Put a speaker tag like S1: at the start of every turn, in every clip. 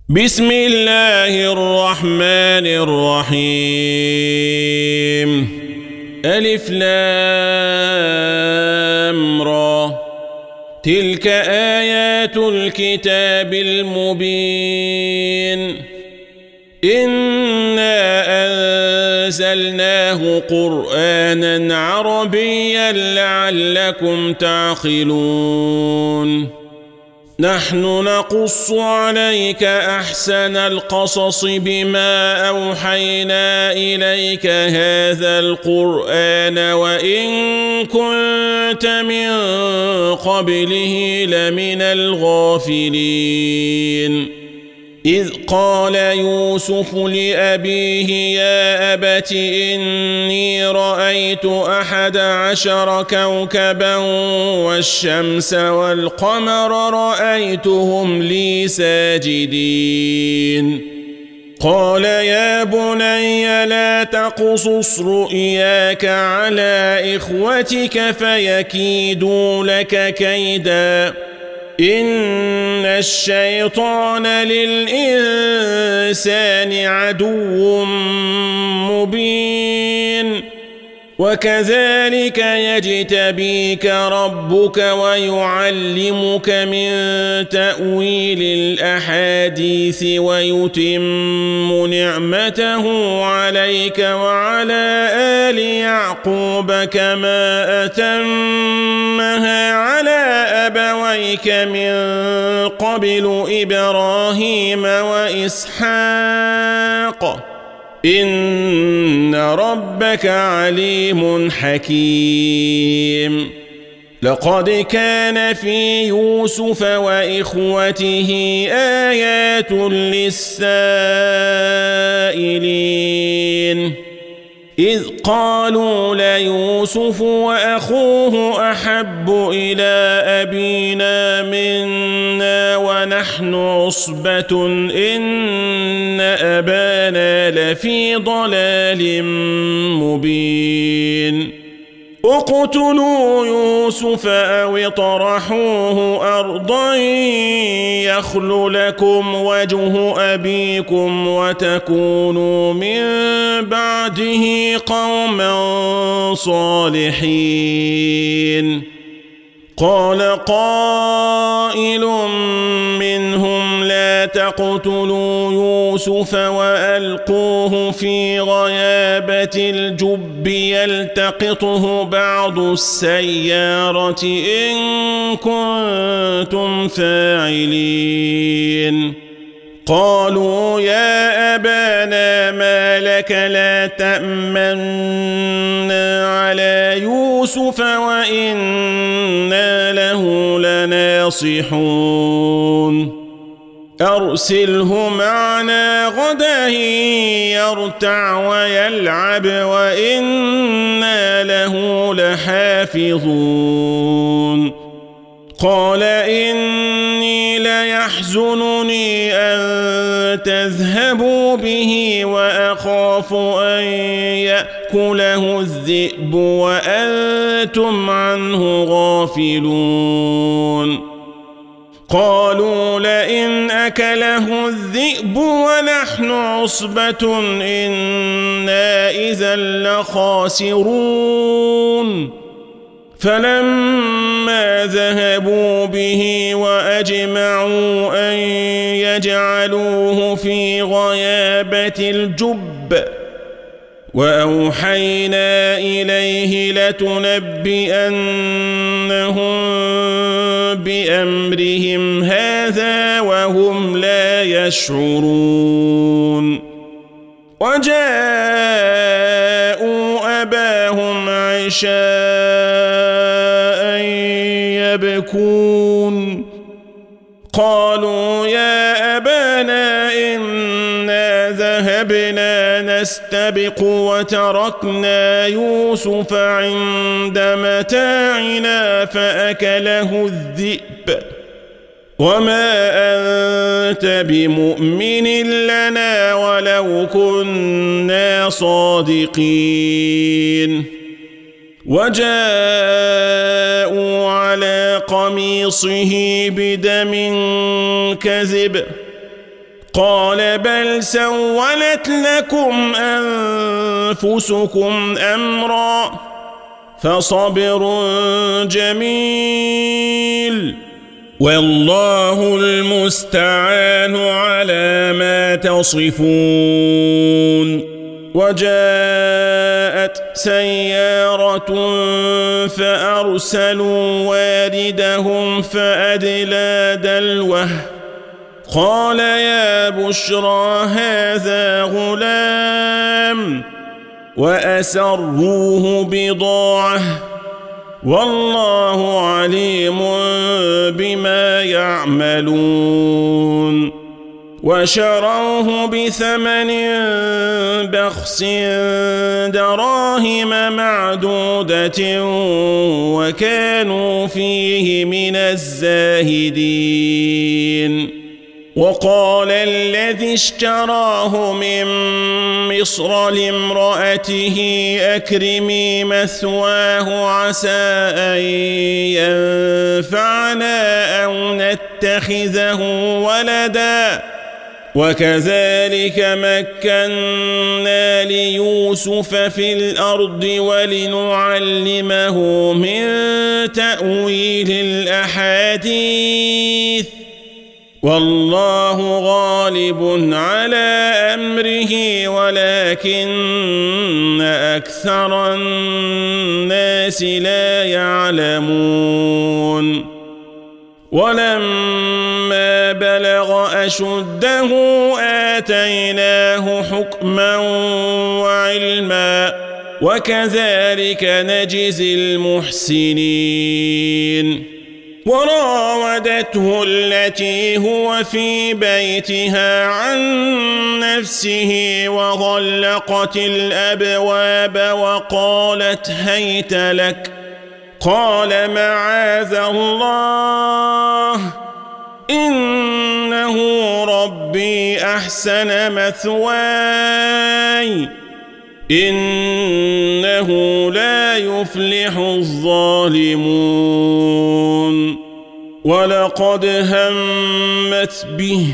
S1: بسم الله الرحمن الرحيم ألف لام را تلك آيات الكتاب المبين إنا أنزلناه قرآنا عربيا لعلكم تعقلون نحن نقص عليك أحسن القصص بما أوحينا إليك هذا القرآن وإن كنت من قبله لمن الغافلين إذ قال يوسف لأبيه يا أبت إني رأيت 11 كوكبا والشمس والقمر رأيتهم لي ساجدين قال يا بني لا تقصص رؤياك على إخوتك فيكيدوا لك كيدا إن الشيطان للإنسان عدو مبين وكذلك يجتبيك ربك ويعلمك من تأويل الأحاديث ويتم نعمته عليك وعلى آل يعقوب كما أتمها على أبويك من قبل إبراهيم وإسحاق إن ربك عليم حكيم لقد كان في يوسف وإخوته آيات للسائلين إذ قالوا ليوسف وأخوه أحب إلى أبينا منا ونحن عصبة إن أبانا لفي ضلال مبين اقتلوا يوسف أو اطرحوه أرضا يخل لكم وجه أبيكم وتكونوا من بعده قوما صالحين قال قائل منهم لا تقتلوا يوسف وألقوه في غيابة الجب يلتقطه بعض السيارة إن كنتم فاعلين قالوا يا أبانا ما لك لا تأمنا على يوسف وإنا له لناصحون أرسله معنا غدا يرتع ويلعب وإنا له لحافظون قال إني ليحزنني أن تذهبوا به وأخاف أن يأكله الذئب وأنتم عنه غافلون قالوا لئن أكله الذئب ونحن عصبة إنا إذا لخاسرون فلما ذهبوا به وأجمعوا أن يجعلوه في غيابة الجب وأوحينا إليه لتنبئنهم بأمرهم هذا وهم لا يشعرون وجاءوا أباهم عشاء يبكون قالوا يا أبانا إنا ذهبنا نستبق وتركنا يوسف عند متاعنا فأكله الذئب وما أنت بمؤمن لنا ولو كنا صادقين وجاءوا على قميصه بدم كذب قال بل سولت لكم أنفسكم أمرا فصبر جميل والله المستعان على ما تصفون. وجاءت سيارة فأرسلوا واردهم فأدلى دلوه قال يا بشرى هذا غلام وأسروه بضاعة والله عليم بما يعملون. وشروه بثمن بخس دراهم معدودة وكانوا فيه من الزاهدين. وقال الذي اشتراه من مصر لامرأته أكرمي مثواه عسى أن ينفعنا أو نتخذه ولدا وكذلك مكنا ليوسف في الأرض ولنعلمه من تأويل الأحاديث والله غالب على أمره ولكن أكثر الناس لا يعلمون. ولما بلغ أشده آتيناه حكما وعلما وكذلك نجزي المحسنين. وراودته التي هو في بيتها عن نفسه وغلقت الأبواب وقالت هيت لك قال معاذ الله إنه ربي أحسن مثواي إنه لا يفلح الظالمون. ولقد همت به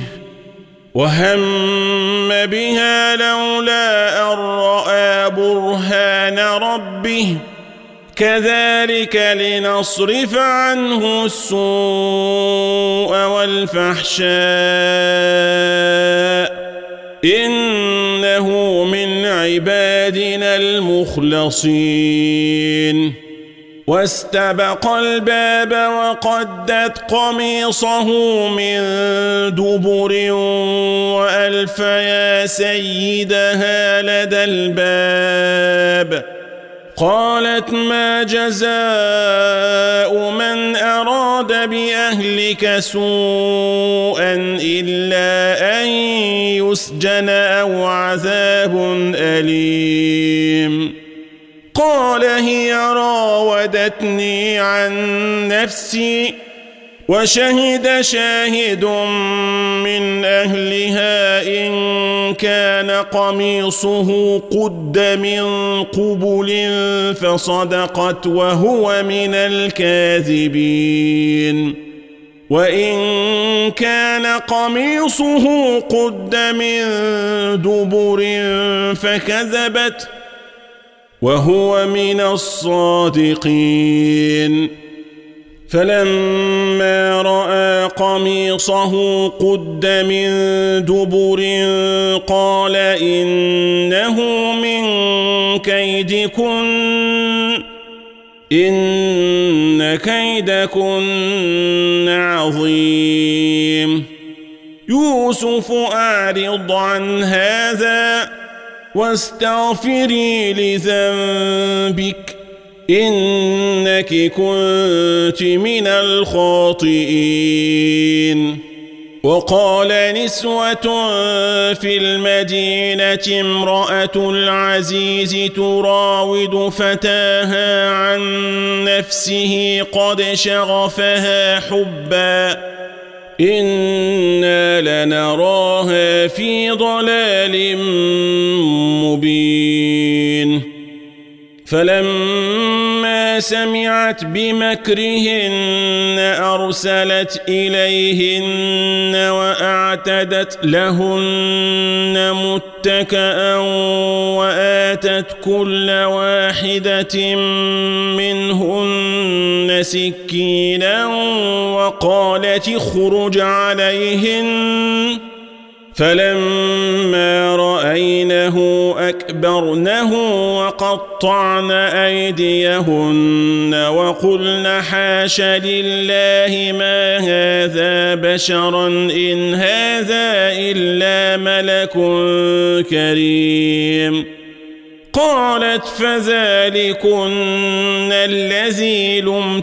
S1: وهم بها لولا أن رأى برهان ربه كذلك لنصرف عنه السوء والفحشاء إنه من عبادنا المخلصين. واستبق الباب وقدت قميصه من دبر وألف يا سيدها لدى الباب قالت ما جزاء من أراد بأهلك سوءا إلا أن يسجن أو عذاب أليم. قال هي راودتني عن نفسي وشهد شاهد من أهلها إن كان قميصه قد من قبل فصدقت وهو من الكاذبين وإن كان قميصه قد من دبر فكذبت وهو من الصادقين. فلما رأى قميصه قد من دبر قال إنه من كيدكن إن كيدكن عظيم. يوسف أعرض عن هذا واستغفري لذنبك إنك كنت من الخاطئين. وقال نسوة في المدينة امرأة العزيز تراود فتاها عن نفسه قد شغفها حبا إنا لنراها في ضلال مبين. فلما فلما سمعت بمكرهن أرسلت إليهن وأعتدت لهن متكئا وآتت كل واحدة منهن سكينا وقالت اخرج عليهن فلما رأينه أكبرنه وقطعن أيديهن وقلن حاش لله ما هذا بشرا إن هذا إلا ملك كريم قالت فذلكن الذي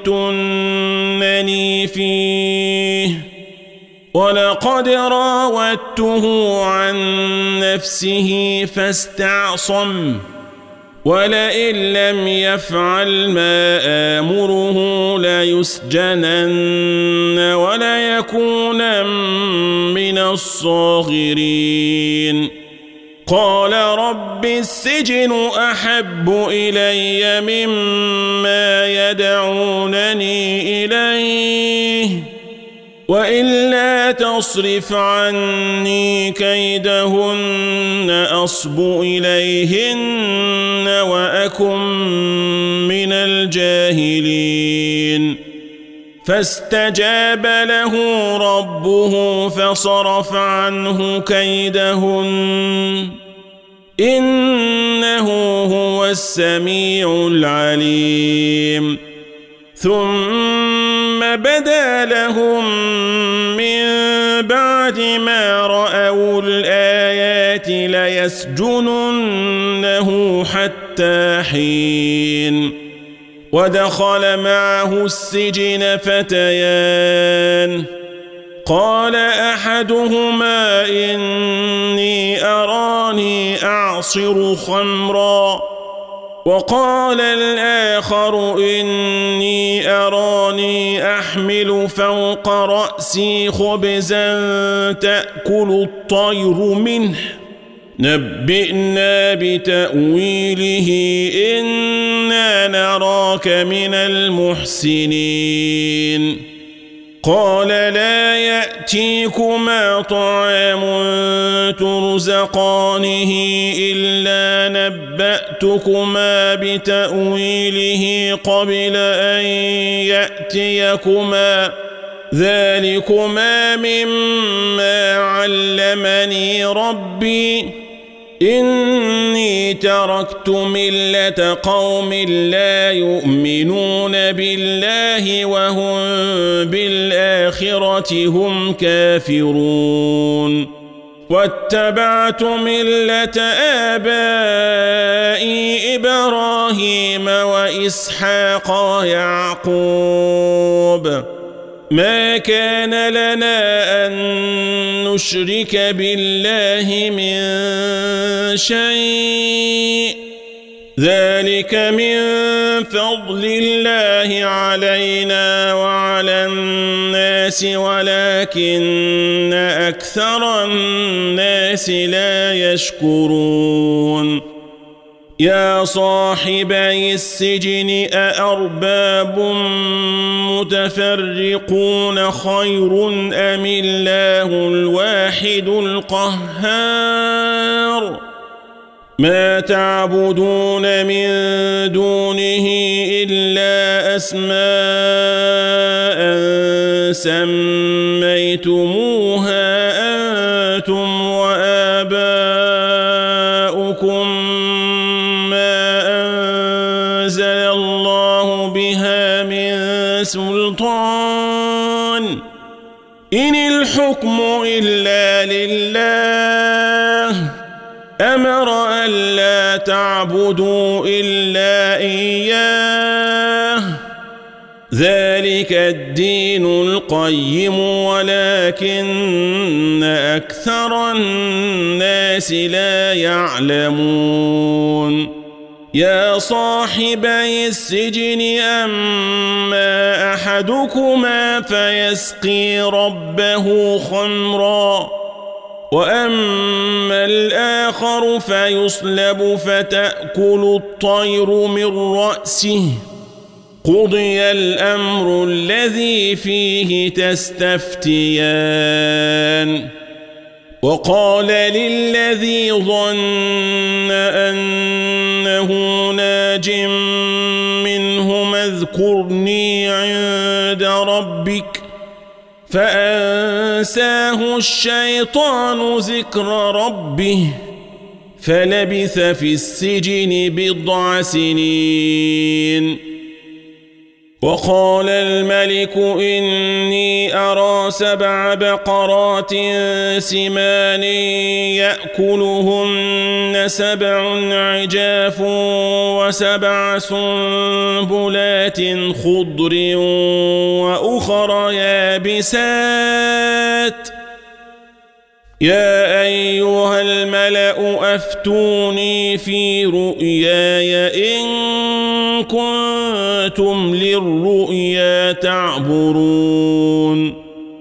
S1: لمتنني فيه ولقد راودته عن نفسه فاستعصم ولئن لم يفعل ما آمره ليسجنن وليكون من الصاغرين قال رب السجن أحب إلي مما يدعونني إليه وإلا تصرف عني كيدهن أصب إليهن وأكن من الجاهلين فاستجاب له ربه فصرف عنه كيدهن إنه هو السميع العليم ثم بدا لهم من بعد ما رأوا الآيات ليسجننه حتى حين ودخل معه السجن فتيان قال أحدهما إني أراني أعصر خمرا وقال الآخر إني أراني أحمل فوق رأسي خبزا تأكل الطير منه نبئنا بتأويله إنا نراك من المحسنين قال لا يأتيكما طعام ترزقانه إلا نبأتكما بتأويله قبل أن يأتيكما ذلكما مما علمني ربي إني تركت ملة قوم لا يؤمنون بالله وهم بالآخرة هم كافرون واتبعت ملة آبائي إبراهيم وإسحاق ويعقوب ما كان لنا أن نشرك بالله من شيء ذلك من فضل الله علينا وعلى الناس ولكن أكثر الناس لا يشكرون يا صاحبي السجن أأرباب متفرقون خير أم الله الواحد القهار ما تعبدون من دونه إلا أسماء سميتموها أنتم وآباؤكم ما أنزل الله بها من سلطان إن الحكم إلا لله أمر ألا تعبدوا إلا إياه ذلك الدين القيم ولكن أكثر الناس لا يعلمون يا صاحبي السجن أما أحدكما فيسقي ربه خمرا وأما الآخر فيصلب فتأكل الطير من رأسه قضي الأمر الذي فيه تستفتيان وقال للذي ظن أنه ناج منهما اذكرني عند ربك فأنساه الشيطان ذكر ربه فلبث في السجن 9 سنين. وقال الملك إني أرى 7 بقرات سمان يأكلهن 7 عجاف و7 سنبلات خضر وأخر يابسات يا أيها الملأ أفتوني في رؤياي إن كنتم للرؤيا تعبرون.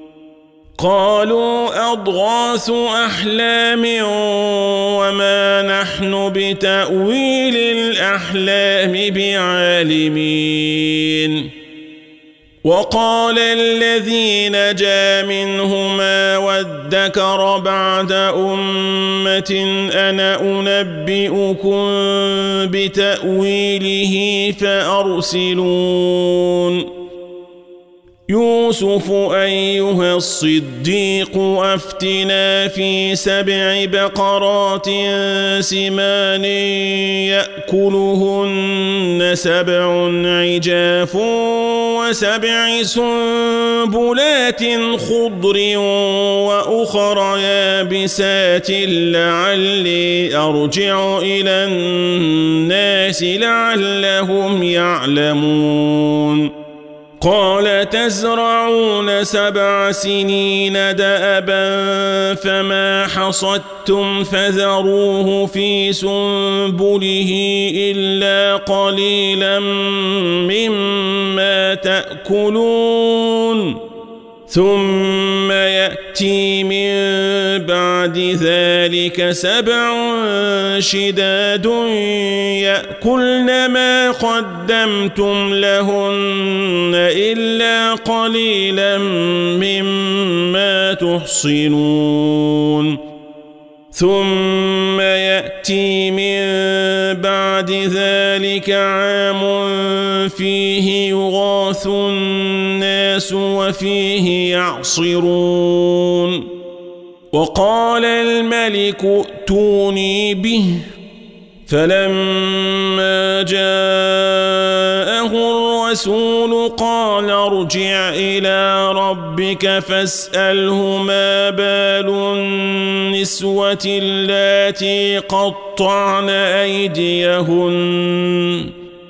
S1: قالوا أضغاث أحلام وما نحن بتأويل الأحلام بعالمين. وقال الذي نجا منهما وادكر بعد أمة أنا أنبئكم بتأويله فأرسلون. يوسف أيها الصديق أفتنا في 7 بقرات سمان يأكلهن 7 عجاف و7 سنبلات خضر وأخر يابسات لعلي أرجع إلى الناس لعلهم يعلمون. قال تزرعون 7 سنين دأبا فما حصدتم فذروه في سنبله إلا قليلا مما تأكلون ثم يأتي من بعد ذلك 7 شداد يأكلن ما قدمتم لهن إلا قليلا مما تحصنون. ثم يأتي من بعد ذلك عام فيه يغاث الناس وفيه يعصرون. وقال الملك ائتوني به فلما جاءه الرسول قال ارجع إلى ربك فاسأله ما بال النسوة اللاتي قطعن أيديهن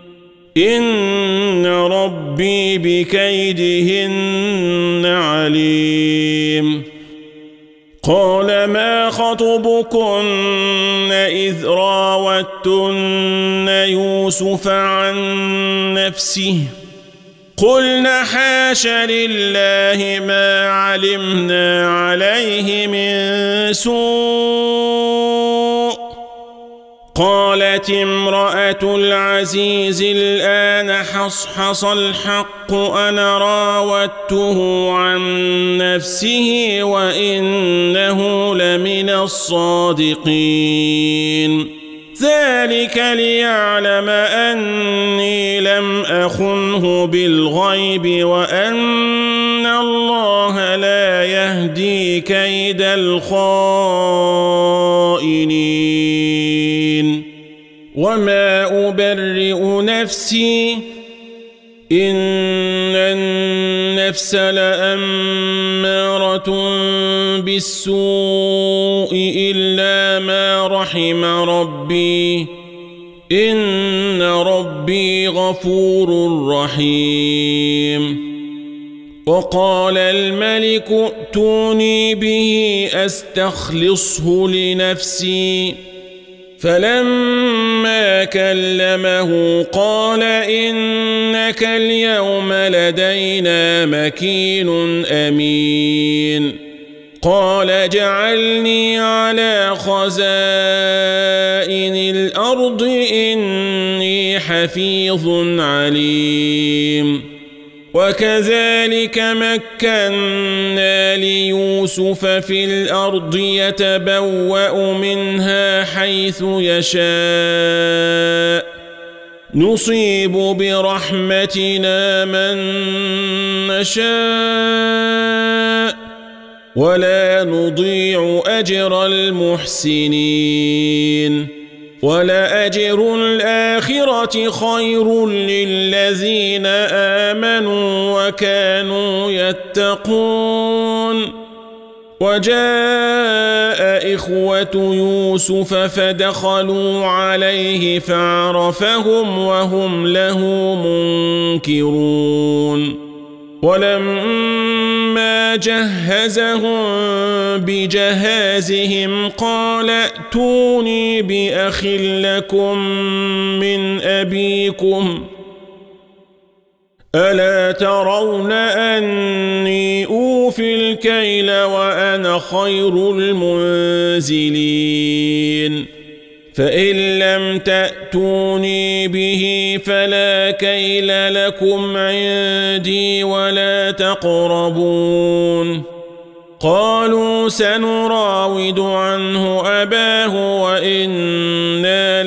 S1: إن ربي بكيدهن عليم. قال ما خطبكن إذ راوتن يوسف عن نفسه قلنا حاش لله ما علمنا عليه من سوء. قالت امرأة العزيز الآن حصحص الحق أنا راودته عن نفسه وإنه لمن الصادقين. ذلك ليعلم أني لم أخنه بالغيب وأن الله لا يهدي كيد الخائنين. وما أبرئ نفسي إن النفس لأمارة بالسوء إلا ما رحم ربي إن ربي غفور رحيم. وقال الملك ائتوني به أستخلصه لنفسي فلما كلمه قال إنك اليوم لدينا مكين أمين. قال جعلني على خزائن الأرض إني حفيظ عليم. وكذلك مكنا ليوسف في الأرض يتبوأ منها حيث يشاء نصيب برحمتنا من نشاء ولا نضيع أجر المحسنين ولأجر الآخرة خير للذين آمنوا وكانوا يتقون وجاء إخوة يوسف فدخلوا عليه فعرفهم وهم له منكرون ولما جهزهم بجهازهم قال ائتوني بأخ لكم من أبيكم ألا ترون أني أوفي الكيل وأنا خير المنزلين فإن لم تأتوني به فلا كيل لكم عندي ولا تقربون قالوا سنراود عنه أباه وإنا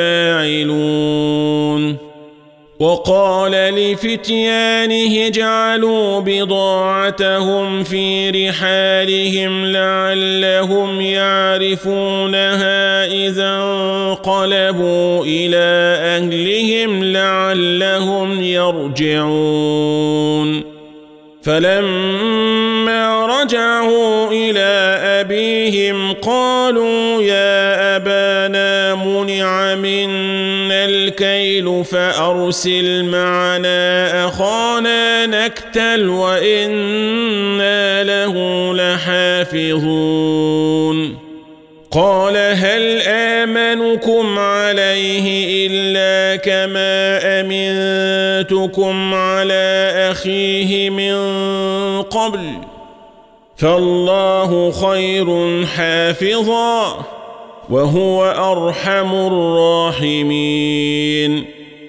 S1: لفاعلون وقال لفتيانه اجعلوا بضاعتهم في رحالهم لعلهم يعرفونها إذا انقلبوا إلى أهلهم لعلهم يرجعون فلما رجعوا إلى أبيهم قالوا يا أبانا منع منا الكيل فأرسل معنا أخانا نكتل وإنا له لحافظون قال هل آمنكم عليه إلا كما أمنتكم على أخيه من قبل فالله خير حافظا وهو أرحم الراحمين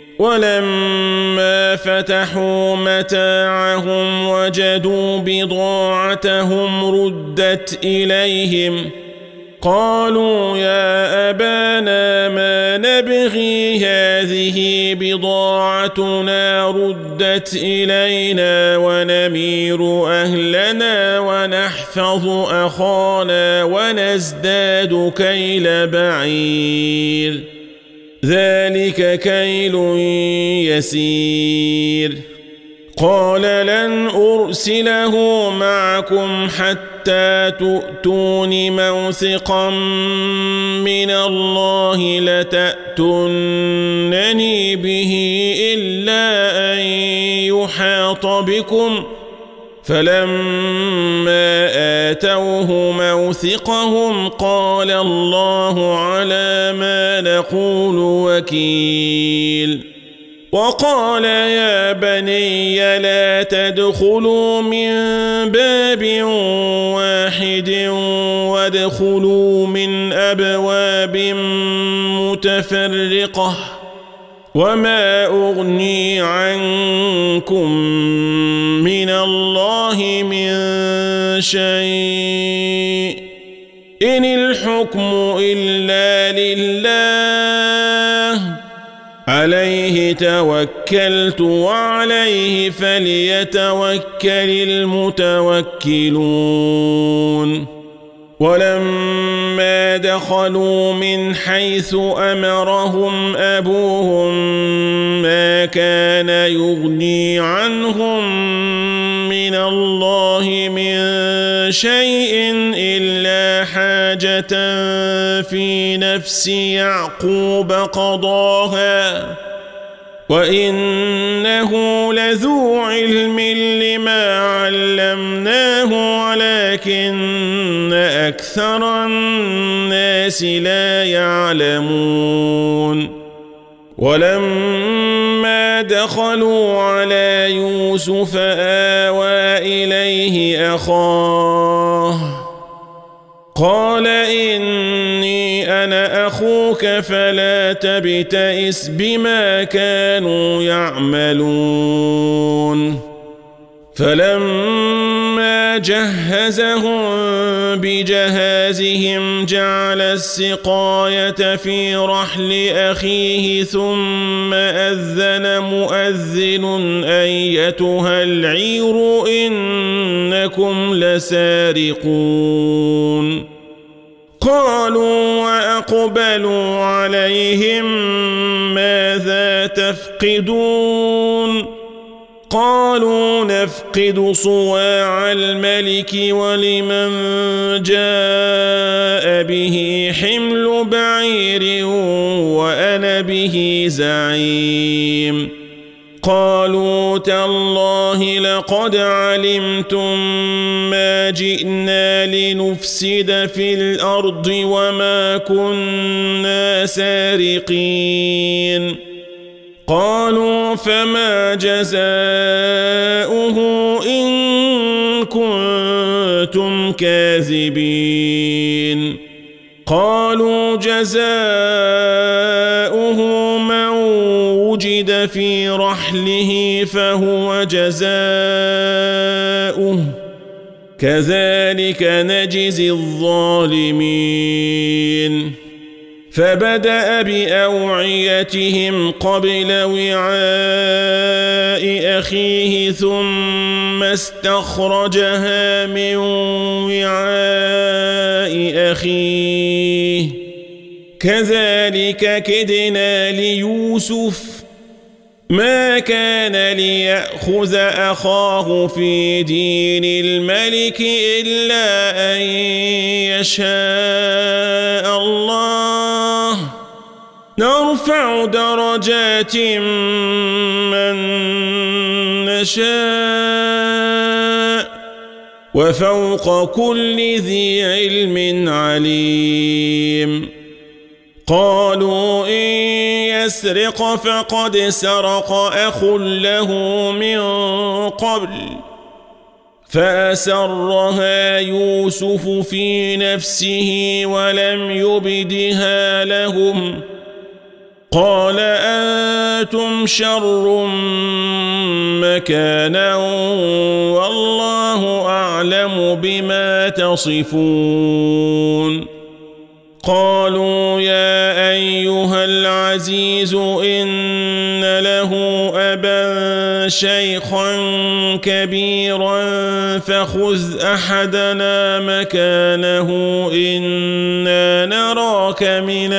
S1: ولما فتحوا متاعهم وجدوا بضاعتهم ردت إليهم قالوا يا أبانا ما نبغي هذه بضاعتنا ردت إلينا ونمير أهلنا ونحفظ أخانا ونزداد كيل بعير ذلك كيل يسير قال لن أرسله معكم حتى تؤتون موثقا من الله لتأتونني به إلا أن يحاط بكم فلما آتوه موثقهم قال الله على ما نقول وكيل وقال يا بني لا تدخلوا من باب واحد وادخلوا من أبواب متفرقة وما أغني عنكم من الله من شيء إن الحكم إلا لله عليه توكلت وعليه فليتوكل المتوكلون ولما دخلوا من حيث أمرهم أبوهم ما كان يغني عنهم من الله من شيء إلا حاجة في نفس يعقوب قضاها وإنه لذو علم لما علمناه ولكن أكثر الناس لا يعلمون ولما دخلوا على يوسف آوى إليه أخاه قال إني أنا أخوك فلا تبتئس بما كانوا يعملون فلما جهزهم بجهازهم جعل السقاية في رحل أخيه ثم أذن مؤذن أيتها العير إنكم لسارقون قالوا وأقبلوا عليهم ماذا تفقدون قالوا نفقد صواع الملك ولمن جاء به حمل بعير وأنا به زعيم قالوا تالله لقد علمتم ما جئنا لنفسد في الأرض وما كنا سارقين قالوا فما جزاؤه إن كنتم كاذبين قالوا جزاؤه من وجد في رحله فهو جزاؤه كذلك نجزي الظالمين فبدأ بأوعيتهم قبل وعاء أخيه ثم استخرجها من وعاء أخيه كذلك كدنا ليوسف ما كان ليأخذ أخاه في دين الملك إلا أن يشاء الله نرفع درجات من نشاء وفوق كل ذي علم عليم قالوا إن يسرق فقد سرق أخ له من قبل فأسرها يوسف في نفسه ولم يبدها لهم قال أنتم شر مكانا والله أعلم بما تصفون قالوا يا أيها العزيز إن له أبا شيخا كبيرا فخذ أحدنا مكانه إنا نراك من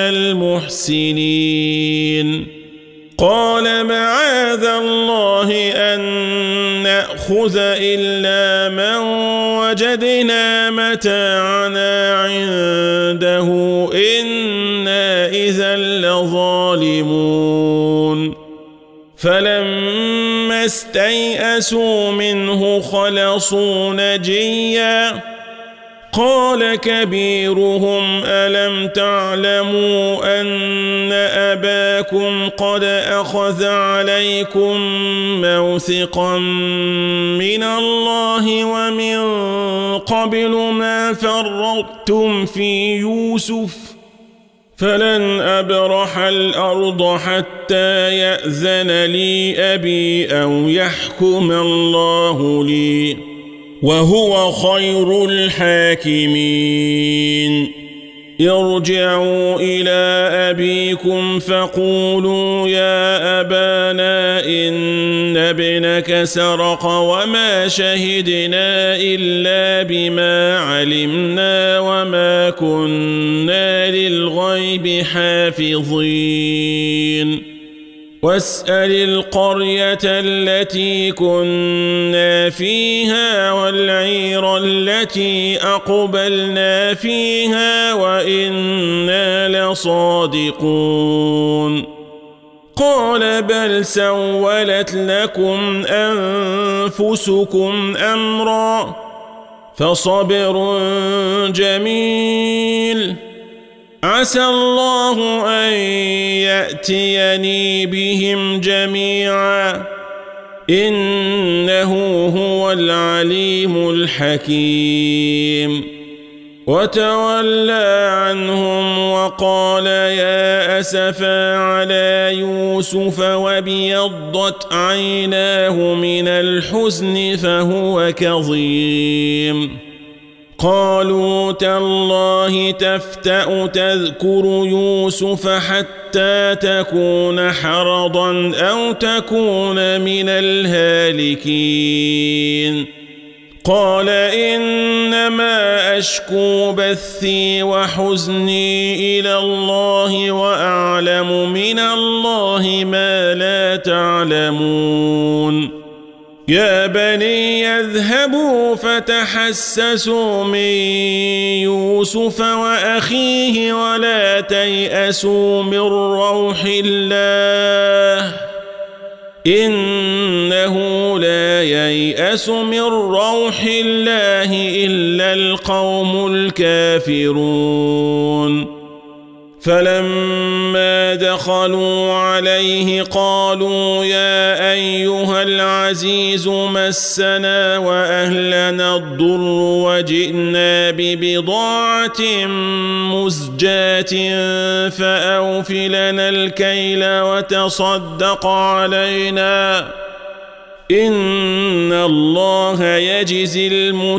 S1: المحسنين قال معاذ الله أن نأخذ إلا من وجدنا متاعنا عنده إنا إذا لظالمون فلما استيئسوا منه خلصوا نجيا قال كبيرهم ألم تعلموا أن أباكم قد أخذ عليكم موثقا من الله ومن قبل ما فرطتم في يوسف فلن أبرح الأرض حتى يأذن لي أبي أو يحكم الله لي وهو خير الحاكمين ارجعوا إلى أبيكم فقولوا يا أبانا إن ابنك سرق وما شهدنا إلا بما علمنا وما كنا للغيب حافظين واسأل القرية التي كنا فيها والعير التي أقبلنا فيها وإنا لصادقون قال بل سولت لكم أنفسكم أمرا فصبر جميل عسى الله أن يأتيني بهم جميعا إنه هو العليم الحكيم وتولى عنهم وقال يا أسفا على يوسف وابيضت عيناه من الحزن فهو كظيم قالوا تالله تفتأ تذكر يوسف حتى تكون حرضا أو تكون من الهالكين قال إنما أشكو بثي وحزني إلى الله وأعلم من الله ما لا تعلمون يا بني اذهبوا فتحسسوا من يوسف وأخيه ولا تيأسوا من روح الله إنه لا ييأس من روح الله إلا القوم الكافرون فلما دخلوا عليه قالوا يا أيها العزيز مسنا وأهلنا الضر وجئنا ببضاعة مزجاة فأوف لنا الكيل وتصدق علينا إن الله يجزي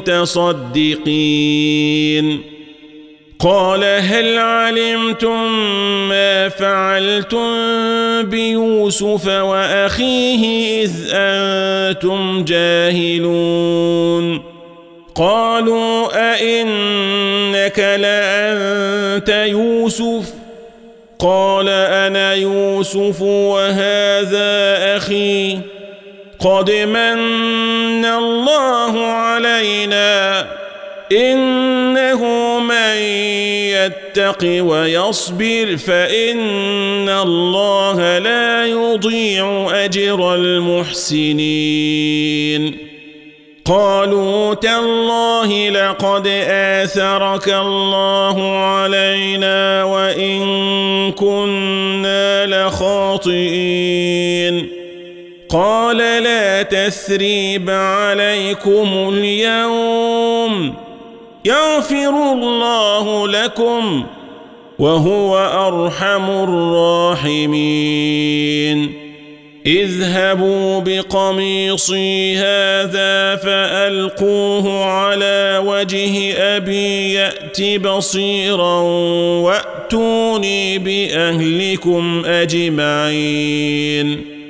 S1: المتصدقين قال هل علمتم ما فعلتم بيوسف وأخيه إذ أنتم جاهلون قالوا أئنك لأنت يوسف قال أنا يوسف وهذا أخي قد من الله علينا إنه من يتق ويصبر فإن الله لا يضيع أجر المحسنين قالوا تالله لقد آثرك الله علينا وإن كنا لخاطئين قال لا تثريب عليكم اليوم يغفر الله لكم وهو أرحم الراحمين اذهبوا بقميصي هذا فألقوه على وجه أبي يأت بصيرا وأتوني بأهلكم أجمعين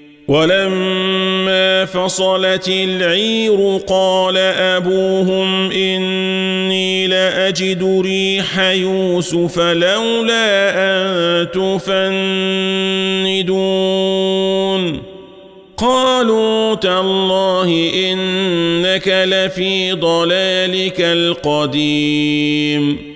S1: ولما فصلت العير قال أبوهم إني لأجد ريح يوسف لولا أن تفندون قالوا تالله إنك لفي ضلالك القديم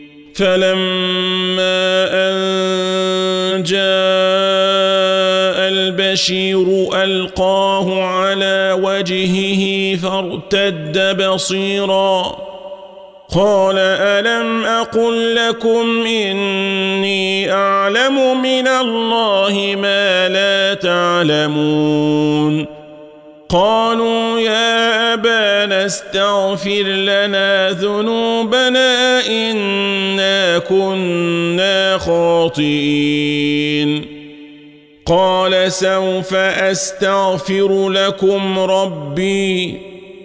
S1: فلما أن جاء البشير ألقاه على وجهه فارتد بصيرا قال ألم أقل لكم إني أعلم من الله ما لا تعلمون قالوا يا أبانا استغفر لنا ذنوبنا إنا كنا خاطئين قال سوف أستغفر لكم ربي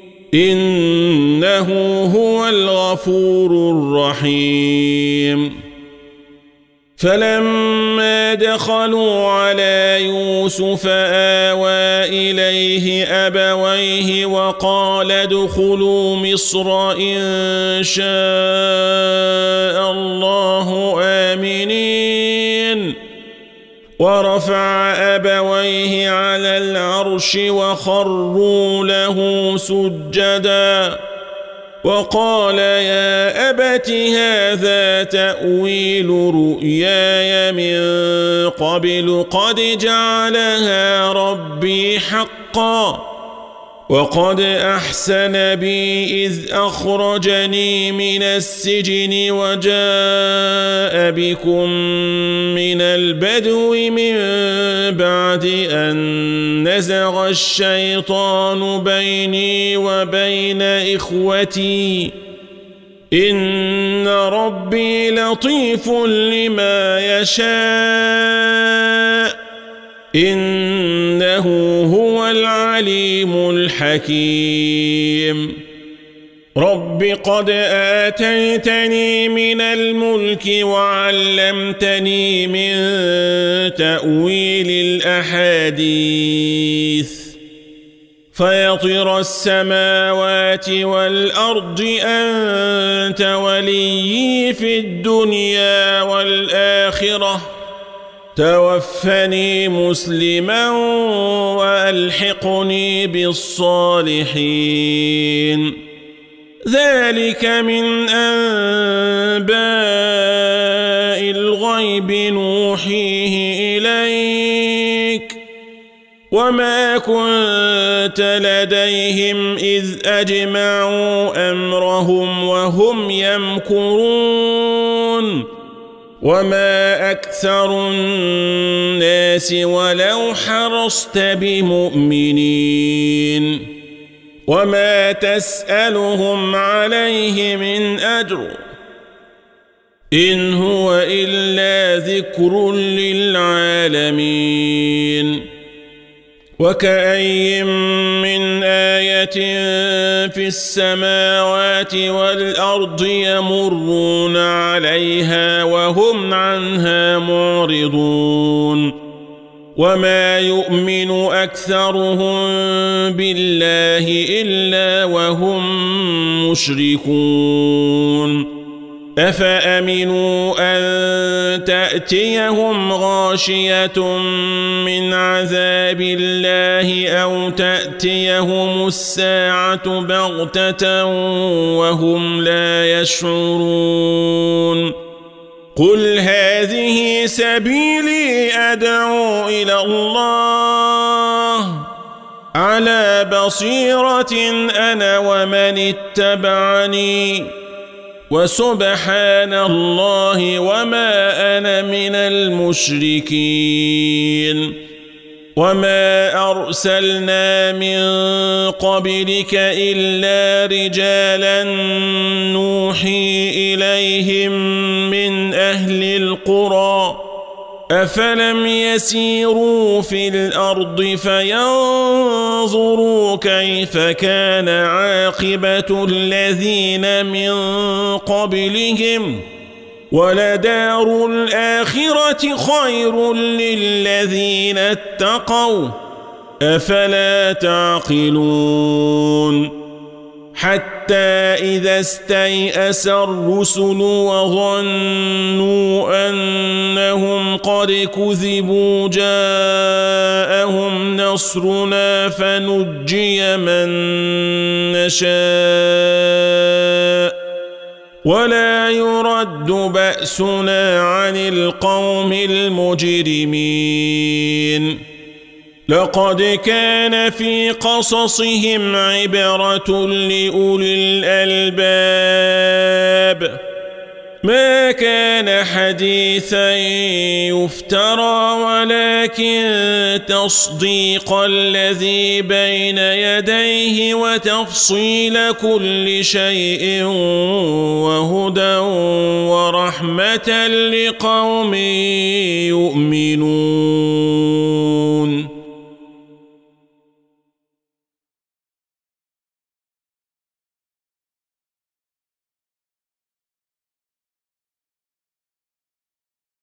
S1: إنه هو الغفور الرحيم فلما دخلوا على يوسف آوى إليه أبويه وقال ادخلوا مصر إن شاء الله آمنين ورفع أبويه على العرش وخروا له سجدا وقال يا أبت هذا تأويل رؤياي من قبل قد جعلها ربي حقا وقد أحسن بي إذ أخرجني من السجن وجاء بكم من البدو من بعد أن نزغ الشيطان بيني وبين إخوتي إن ربي لطيف لما يشاء إنه هو العليم الحكيم رب قد آتيتني من الملك وعلمتني من تأويل الأحاديث فيطر السماوات والأرض أنت وليي في الدنيا والآخرة توفني مسلما وألحقني بالصالحين ذلك من أنباء الغيب نوحيه إليك وما كنت لديهم إذ أجمعوا أمرهم وهم يمكرون وما أكثر الناس ولو حرصت بمؤمنين وما تسألهم عليه من أجر إن هو إلا ذكر للعالمين وكأي من آية في السماوات والأرض يمرون عليها وهم عنها معرضون وما يؤمن أكثرهم بالله إلا وهم مشركون أفأمنوا أن تأتيهم غاشية من عذاب الله أو تأتيهم الساعة بغتة وهم لا يشعرون قل هذه سبيلي أدعو إلى الله على بصيرة أنا ومن اتبعني وسبحان الله وما أنا من المشركين وما أرسلنا من قبلك إلا رجالا نوحي إليهم من أهل القرى أفلم يسيروا في الأرض فينظروا كيف كان عاقبة الذين من قبلهم ولدار الآخرة خير للذين اتقوا أفلا تعقلون حتى إذا استيأس الرسل وظنوا أنهم قد كذبوا جاءهم نصرنا فنجي من نشاء ولا يرد بأسنا عن القوم المجرمين لقد كان في قصصهم عبرة لأولي الألباب ما كان حديثا يفترى ولكن تصديق الذي بين يديه وتفصيل كل شيء وهدى ورحمة لقوم يؤمنون